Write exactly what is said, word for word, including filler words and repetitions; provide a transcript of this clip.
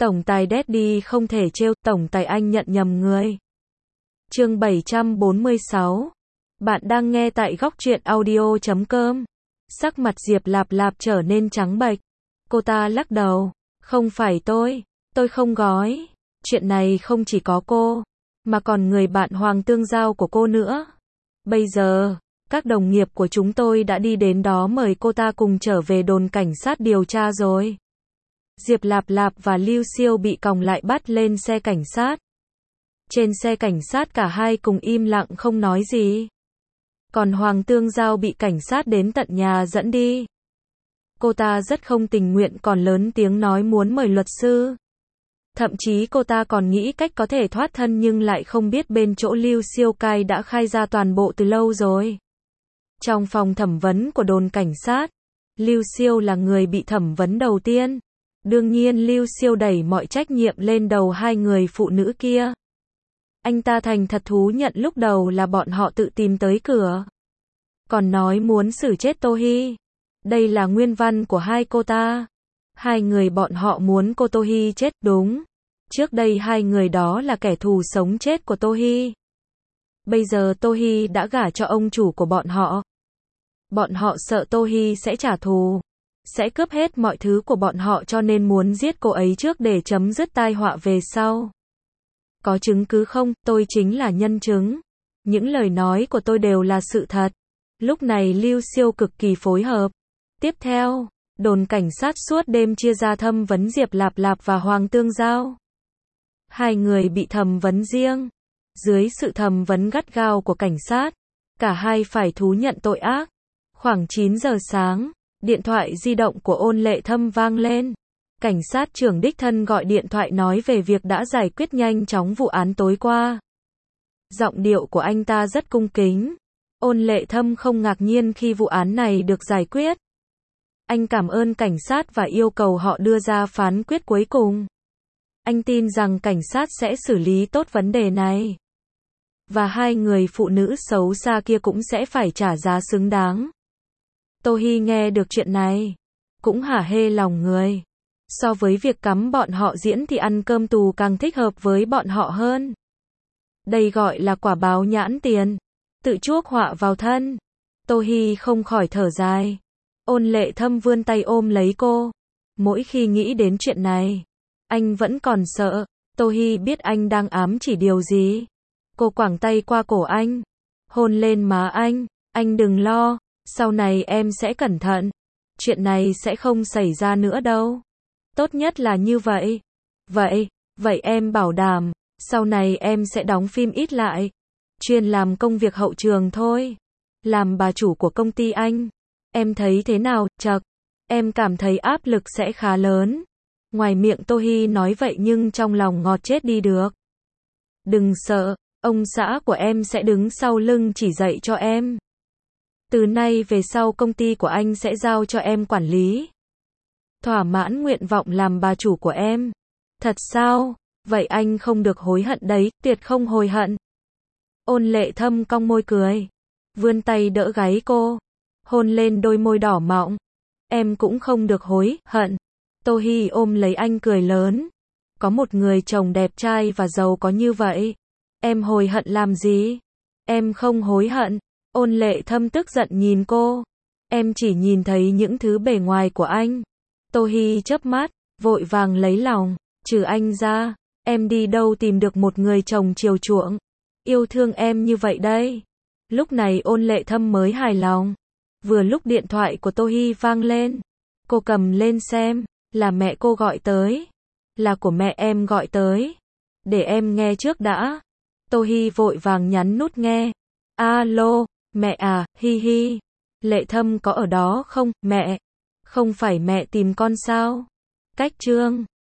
Tổng tài Daddy không thể trêu, tổng tài anh nhận nhầm người. Chương bảy trăm bốn mươi sáu. Bạn đang nghe tại góc truyện audio chấm com. Sắc mặt Diệp Lạp Lạp trở nên trắng bệch. Cô ta lắc đầu. Không phải tôi, tôi không gói. Chuyện này không chỉ có cô, mà còn người bạn Hoàng Tương Giao của cô nữa. Bây giờ, các đồng nghiệp của chúng tôi đã đi đến đó mời cô ta cùng trở về đồn cảnh sát điều tra rồi. Diệp Lạp Lạp và Lưu Siêu bị còng lại bắt lên xe cảnh sát. Trên xe cảnh sát cả hai cùng im lặng không nói gì. Còn Hoàng Tương Giao bị cảnh sát đến tận nhà dẫn đi. Cô ta rất không tình nguyện còn lớn tiếng nói muốn mời luật sư. Thậm chí cô ta còn nghĩ cách có thể thoát thân nhưng lại không biết bên chỗ Lưu Siêu cai đã khai ra toàn bộ từ lâu rồi. Trong phòng thẩm vấn của đồn cảnh sát, Lưu Siêu là người bị thẩm vấn đầu tiên. Đương nhiên Lưu Siêu đẩy mọi trách nhiệm lên đầu hai người phụ nữ kia. Anh ta thành thật thú nhận lúc đầu là bọn họ tự tìm tới cửa. Còn nói muốn xử chết Tô Hy. Đây là nguyên văn của hai cô ta. Hai người bọn họ muốn cô Tô Hy chết, đúng. Trước đây hai người đó là kẻ thù sống chết của Tô Hy. Bây giờ Tô Hy đã gả cho ông chủ của bọn họ. Bọn họ sợ Tô Hy sẽ trả thù, sẽ cướp hết mọi thứ của bọn họ cho nên muốn giết cô ấy trước để chấm dứt tai họa về sau. Có chứng cứ không? Tôi chính là nhân chứng. Những lời nói của tôi đều là sự thật. Lúc này Lưu Siêu cực kỳ phối hợp. Tiếp theo, đồn cảnh sát suốt đêm chia ra thẩm vấn Diệp Lạp Lạp và Hoàng Tương Giao. Hai người bị thẩm vấn riêng. Dưới sự thẩm vấn gắt gao của cảnh sát, cả hai phải thú nhận tội ác. Khoảng chín giờ sáng, điện thoại di động của Ôn Lệ Thâm vang lên. Cảnh sát trưởng đích thân gọi điện thoại nói về việc đã giải quyết nhanh chóng vụ án tối qua. Giọng điệu của anh ta rất cung kính. Ôn Lệ Thâm không ngạc nhiên khi vụ án này được giải quyết. Anh cảm ơn cảnh sát và yêu cầu họ đưa ra phán quyết cuối cùng. Anh tin rằng cảnh sát sẽ xử lý tốt vấn đề này. Và hai người phụ nữ xấu xa kia cũng sẽ phải trả giá xứng đáng. Tô Hy nghe được chuyện này, cũng hả hê lòng người. So với việc cắm bọn họ diễn thì ăn cơm tù càng thích hợp với bọn họ hơn. Đây gọi là quả báo nhãn tiền, tự chuốc họa vào thân. Tô Hy không khỏi thở dài. Ôn Lệ Thâm vươn tay ôm lấy cô. Mỗi khi nghĩ đến chuyện này, anh vẫn còn sợ. Tô Hy biết anh đang ám chỉ điều gì. Cô quàng tay qua cổ anh, hôn lên má anh. Anh đừng lo, sau này em sẽ cẩn thận. Chuyện này sẽ không xảy ra nữa đâu. Tốt nhất là như vậy. Vậy, vậy em bảo đảm, sau này em sẽ đóng phim ít lại. Chuyên làm công việc hậu trường thôi. Làm bà chủ của công ty anh. Em thấy thế nào? Chậc, em cảm thấy áp lực sẽ khá lớn. Ngoài miệng Tô Hy nói vậy nhưng trong lòng ngọt chết đi được. Đừng sợ, ông xã của em sẽ đứng sau lưng chỉ dạy cho em. Từ nay về sau công ty của anh sẽ giao cho em quản lý. Thỏa mãn nguyện vọng làm bà chủ của em. Thật sao? Vậy anh không được hối hận đấy, tuyệt không hối hận. Ôn Lệ Thâm cong môi cười. Vươn tay đỡ gáy cô. Hôn lên đôi môi đỏ mọng. Em cũng không được hối hận. Tô Hy ôm lấy anh cười lớn. Có một người chồng đẹp trai và giàu có như vậy. Em hối hận làm gì? Em không hối hận. Ôn Lệ Thâm tức giận nhìn cô. Em chỉ nhìn thấy những thứ bề ngoài của anh. Tô Hy chớp mắt, vội vàng lấy lòng. Trừ anh ra, em đi đâu tìm được một người chồng chiều chuộng, yêu thương em như vậy đây? Lúc này Ôn Lệ Thâm mới hài lòng. Vừa lúc điện thoại của Tô Hy vang lên. Cô cầm lên xem. Là mẹ cô gọi tới. Là của mẹ em gọi tới. Để em nghe trước đã. Tô Hy vội vàng nhấn nút nghe. Alo, mẹ à, hi hi. Lệ Thâm có ở đó không, mẹ? Không phải mẹ tìm con sao? Cách Trương,